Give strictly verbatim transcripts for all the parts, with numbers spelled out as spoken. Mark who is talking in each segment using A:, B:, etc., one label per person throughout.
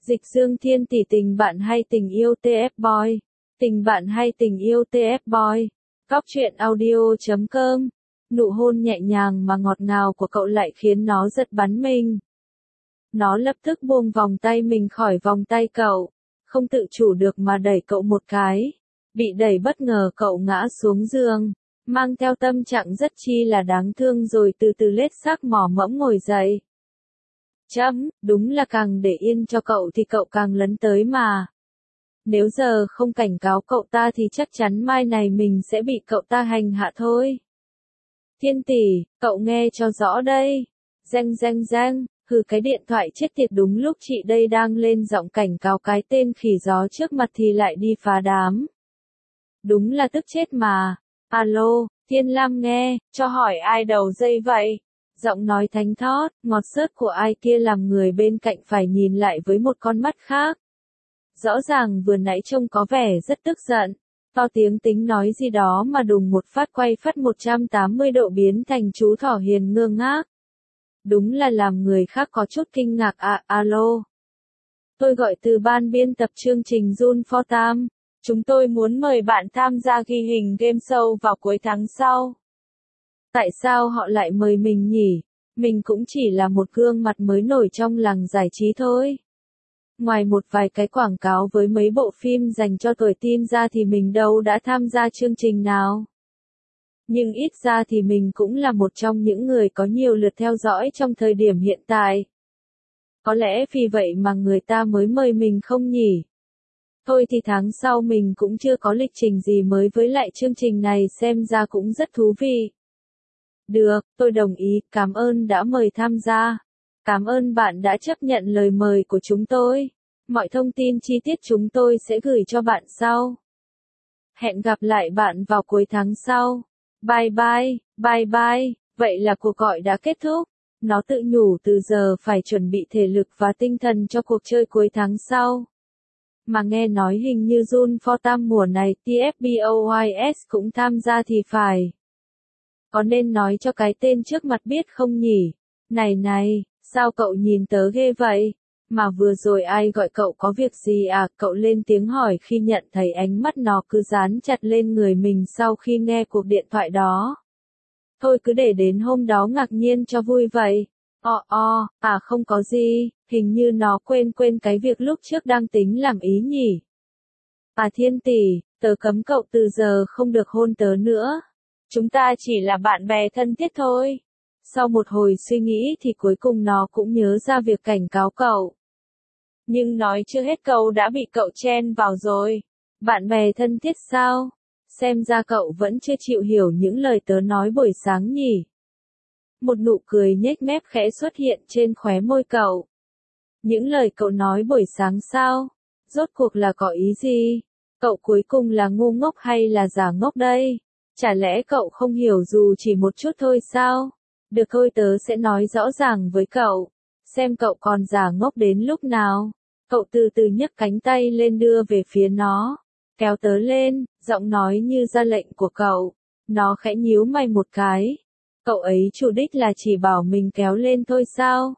A: Dịch Dương Thiên tỷ tình bạn hay tình yêu tê ép boy? Tình bạn hay tình yêu tê ép boy? Góc truyện audio chấm com. Nụ hôn nhẹ nhàng mà ngọt ngào của cậu lại khiến nó giật bắn mình. Nó lập tức buông vòng tay mình khỏi vòng tay cậu, không tự chủ được mà đẩy cậu một cái. Bị đẩy bất ngờ cậu ngã xuống giường, mang theo tâm trạng rất chi là đáng thương rồi từ từ lết xác mỏ mẫm ngồi dậy. Chấm, đúng là càng để yên cho cậu thì cậu càng lấn tới mà. Nếu giờ không cảnh cáo cậu ta thì chắc chắn mai này mình sẽ bị cậu ta hành hạ thôi. Thiên tỷ, cậu nghe cho rõ đây. Reng reng reng, hừ cái điện thoại chết tiệt đúng lúc chị đây đang lên giọng cảnh cáo cái tên khỉ gió trước mặt thì lại đi phá đám. Đúng là tức chết mà. Alo, Thiên Lam nghe, cho hỏi ai đầu dây vậy? Giọng nói thánh thót, ngọt xớt của ai kia làm người bên cạnh phải nhìn lại với một con mắt khác. Rõ ràng vừa nãy trông có vẻ rất tức giận, to tiếng tính nói gì đó mà đùng một phát quay phát một trăm tám mươi độ biến thành chú thỏ hiền ngơ ngác. Đúng là làm người khác có chút kinh ngạc à, alo. Tôi gọi từ ban biên tập chương trình Jun for Tam. Chúng tôi muốn mời bạn tham gia ghi hình game show vào cuối tháng sau. Tại sao họ lại mời mình nhỉ? Mình cũng chỉ là một gương mặt mới nổi trong làng giải trí thôi. Ngoài một vài cái quảng cáo với mấy bộ phim dành cho tuổi teen ra thì mình đâu đã tham gia chương trình nào. Nhưng ít ra thì mình cũng là một trong những người có nhiều lượt theo dõi trong thời điểm hiện tại. Có lẽ vì vậy mà người ta mới mời mình không nhỉ? Thôi thì tháng sau mình cũng chưa có lịch trình gì mới với lại chương trình này xem ra cũng rất thú vị. Được, tôi đồng ý, cảm ơn đã mời tham gia. Cảm ơn bạn đã chấp nhận lời mời của chúng tôi. Mọi thông tin chi tiết chúng tôi sẽ gửi cho bạn sau. Hẹn gặp lại bạn vào cuối tháng sau. Bye bye, bye bye. Vậy là cuộc gọi đã kết thúc. Nó tự nhủ từ giờ phải chuẩn bị thể lực và tinh thần cho cuộc chơi cuối tháng sau. Mà nghe nói hình như Jun for Tam mùa này tê ép boys cũng tham gia thì phải. Có nên nói cho cái tên trước mặt biết không nhỉ? Này này, sao cậu nhìn tớ ghê vậy? Mà vừa rồi ai gọi cậu có việc gì à? Cậu lên tiếng hỏi khi nhận thấy ánh mắt nó cứ dán chặt lên người mình sau khi nghe cuộc điện thoại đó. Thôi cứ để đến hôm đó ngạc nhiên cho vui vậy. Ồ ồ, à không có gì, hình như nó quên quên cái việc lúc trước đang tính làm ý nhỉ. À Thiên tỷ, tớ cấm cậu từ giờ không được hôn tớ nữa. Chúng ta chỉ là bạn bè thân thiết thôi. Sau một hồi suy nghĩ thì cuối cùng nó cũng nhớ ra việc cảnh cáo cậu. Nhưng nói chưa hết câu đã bị cậu chen vào rồi. Bạn bè thân thiết sao? Xem ra cậu vẫn chưa chịu hiểu những lời tớ nói buổi sáng nhỉ. Một nụ cười nhếch mép khẽ xuất hiện trên khóe môi cậu. Những lời cậu nói buổi sáng sao? Rốt cuộc là có ý gì? Cậu cuối cùng là ngu ngốc hay là giả ngốc đây? Chả lẽ cậu không hiểu dù chỉ một chút thôi sao? Được thôi tớ sẽ nói rõ ràng với cậu. Xem cậu còn giả ngốc đến lúc nào. Cậu từ từ nhấc cánh tay lên đưa về phía nó. Kéo tớ lên, giọng nói như ra lệnh của cậu. Nó khẽ nhíu mày một cái. Cậu ấy chủ đích là chỉ bảo mình kéo lên thôi sao?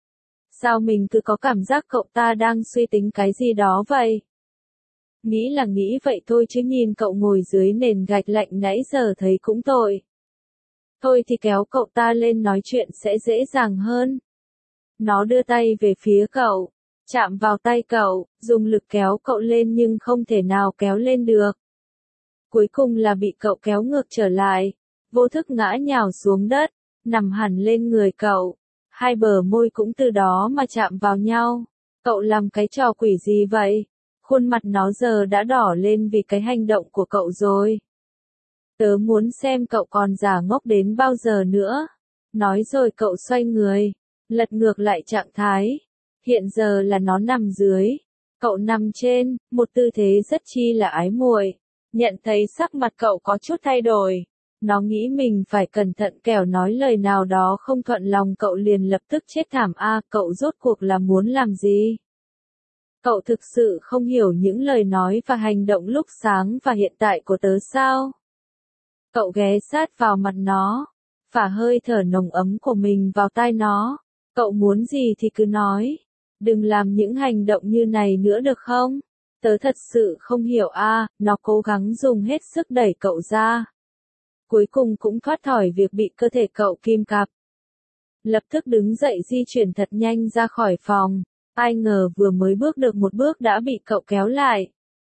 A: Sao mình cứ có cảm giác cậu ta đang suy tính cái gì đó vậy? Nghĩ là nghĩ vậy thôi chứ nhìn cậu ngồi dưới nền gạch lạnh nãy giờ thấy cũng tội. Thôi thì kéo cậu ta lên nói chuyện sẽ dễ dàng hơn. Nó đưa tay về phía cậu, chạm vào tay cậu, dùng lực kéo cậu lên nhưng không thể nào kéo lên được. Cuối cùng là bị cậu kéo ngược trở lại, vô thức ngã nhào xuống đất, nằm hẳn lên người cậu. Hai bờ môi cũng từ đó mà chạm vào nhau. Cậu làm cái trò quỷ gì vậy? Khuôn mặt nó giờ đã đỏ lên vì cái hành động của cậu rồi. Tớ muốn xem cậu còn giả ngốc đến bao giờ nữa. Nói rồi cậu xoay người, lật ngược lại trạng thái. Hiện giờ là nó nằm dưới, cậu nằm trên, một tư thế rất chi là ái muội. Nhận thấy sắc mặt cậu có chút thay đổi. Nó nghĩ mình phải cẩn thận kẻo nói lời nào đó không thuận lòng cậu liền lập tức chết thảm a à, cậu rốt cuộc là muốn làm gì? Cậu thực sự không hiểu những lời nói và hành động lúc sáng và hiện tại của tớ sao? Cậu ghé sát vào mặt nó, phả hơi thở nồng ấm của mình vào tai nó. Cậu muốn gì thì cứ nói. Đừng làm những hành động như này nữa được không? Tớ thật sự không hiểu a. À, nó cố gắng dùng hết sức đẩy cậu ra. Cuối cùng cũng thoát khỏi việc bị cơ thể cậu kìm cặp. Lập tức đứng dậy di chuyển thật nhanh ra khỏi phòng. Ai ngờ vừa mới bước được một bước đã bị cậu kéo lại.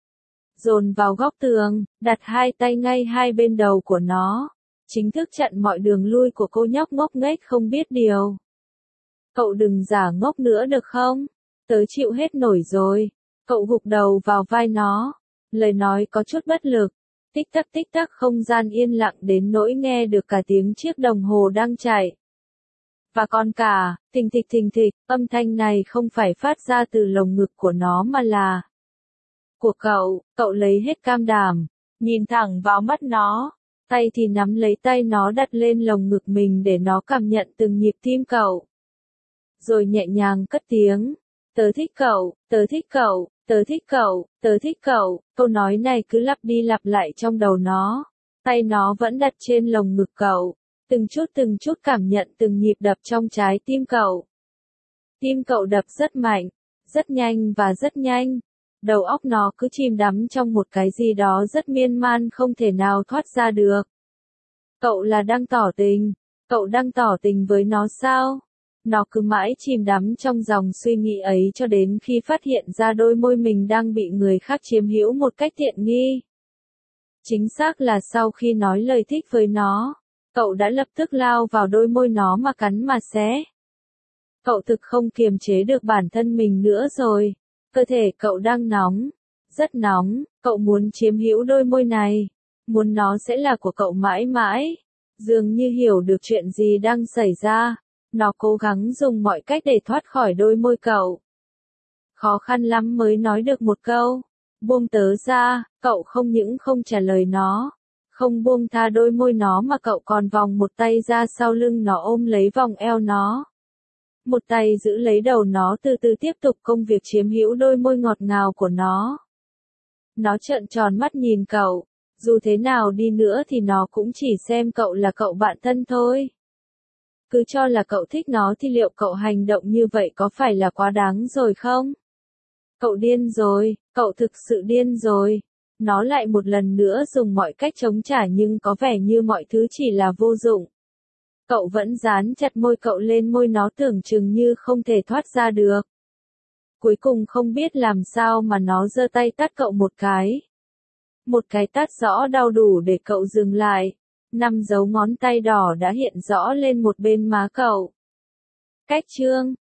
A: Dồn vào góc tường, đặt hai tay ngay hai bên đầu của nó. Chính thức chặn mọi đường lui của cô nhóc ngốc nghếch không biết điều. Cậu đừng giả ngốc nữa được không? Tớ chịu hết nổi rồi. Cậu gục đầu vào vai nó. Lời nói có chút bất lực. Tích tắc tích tắc không gian yên lặng đến nỗi nghe được cả tiếng chiếc đồng hồ đang chạy. Và còn cả, thình thịch thình thịch, âm thanh này không phải phát ra từ lồng ngực của nó mà là của cậu. Cậu lấy hết cam đảm, nhìn thẳng vào mắt nó, tay thì nắm lấy tay nó đặt lên lồng ngực mình để nó cảm nhận từng nhịp tim cậu. Rồi nhẹ nhàng cất tiếng, tớ thích cậu, tớ thích cậu, tớ thích cậu, tớ thích cậu. Câu nói này cứ lặp đi lặp lại trong đầu nó. Tay nó vẫn đặt trên lồng ngực cậu. Từng chút từng chút cảm nhận từng nhịp đập trong trái tim cậu. Tim cậu đập rất mạnh, rất nhanh và rất nhanh. Đầu óc nó cứ chìm đắm trong một cái gì đó rất miên man không thể nào thoát ra được. Cậu là đang tỏ tình, cậu đang tỏ tình với nó sao? Nó cứ mãi chìm đắm trong dòng suy nghĩ ấy cho đến khi phát hiện ra đôi môi mình đang bị người khác chiếm hữu một cách tiện nghi. Chính xác là sau khi nói lời thích với nó, cậu đã lập tức lao vào đôi môi nó mà cắn mà xé. Cậu thực không kiềm chế được bản thân mình nữa rồi. Cơ thể cậu đang nóng, rất nóng, cậu muốn chiếm hữu đôi môi này, muốn nó sẽ là của cậu mãi mãi. Dường như hiểu được chuyện gì đang xảy ra, nó cố gắng dùng mọi cách để thoát khỏi đôi môi cậu. Khó khăn lắm mới nói được một câu, buông tớ ra. Cậu không những không trả lời nó, không buông tha đôi môi nó mà cậu còn vòng một tay ra sau lưng nó ôm lấy vòng eo nó. Một tay giữ lấy đầu nó từ từ tiếp tục công việc chiếm hữu đôi môi ngọt ngào của nó. Nó trợn tròn mắt nhìn cậu, dù thế nào đi nữa thì nó cũng chỉ xem cậu là cậu bạn thân thôi. Cứ cho là cậu thích nó thì liệu cậu hành động như vậy có phải là quá đáng rồi không? Cậu điên rồi, cậu thực sự điên rồi. Nó lại một lần nữa dùng mọi cách chống trả nhưng có vẻ như mọi thứ chỉ là vô dụng. Cậu vẫn dán chặt môi cậu lên môi nó tưởng chừng như không thể thoát ra được. Cuối cùng không biết làm sao mà nó giơ tay tát cậu một cái. Một cái tát rõ đau đủ để cậu dừng lại. Năm dấu ngón tay đỏ đã hiện rõ lên một bên má cậu. Cách chương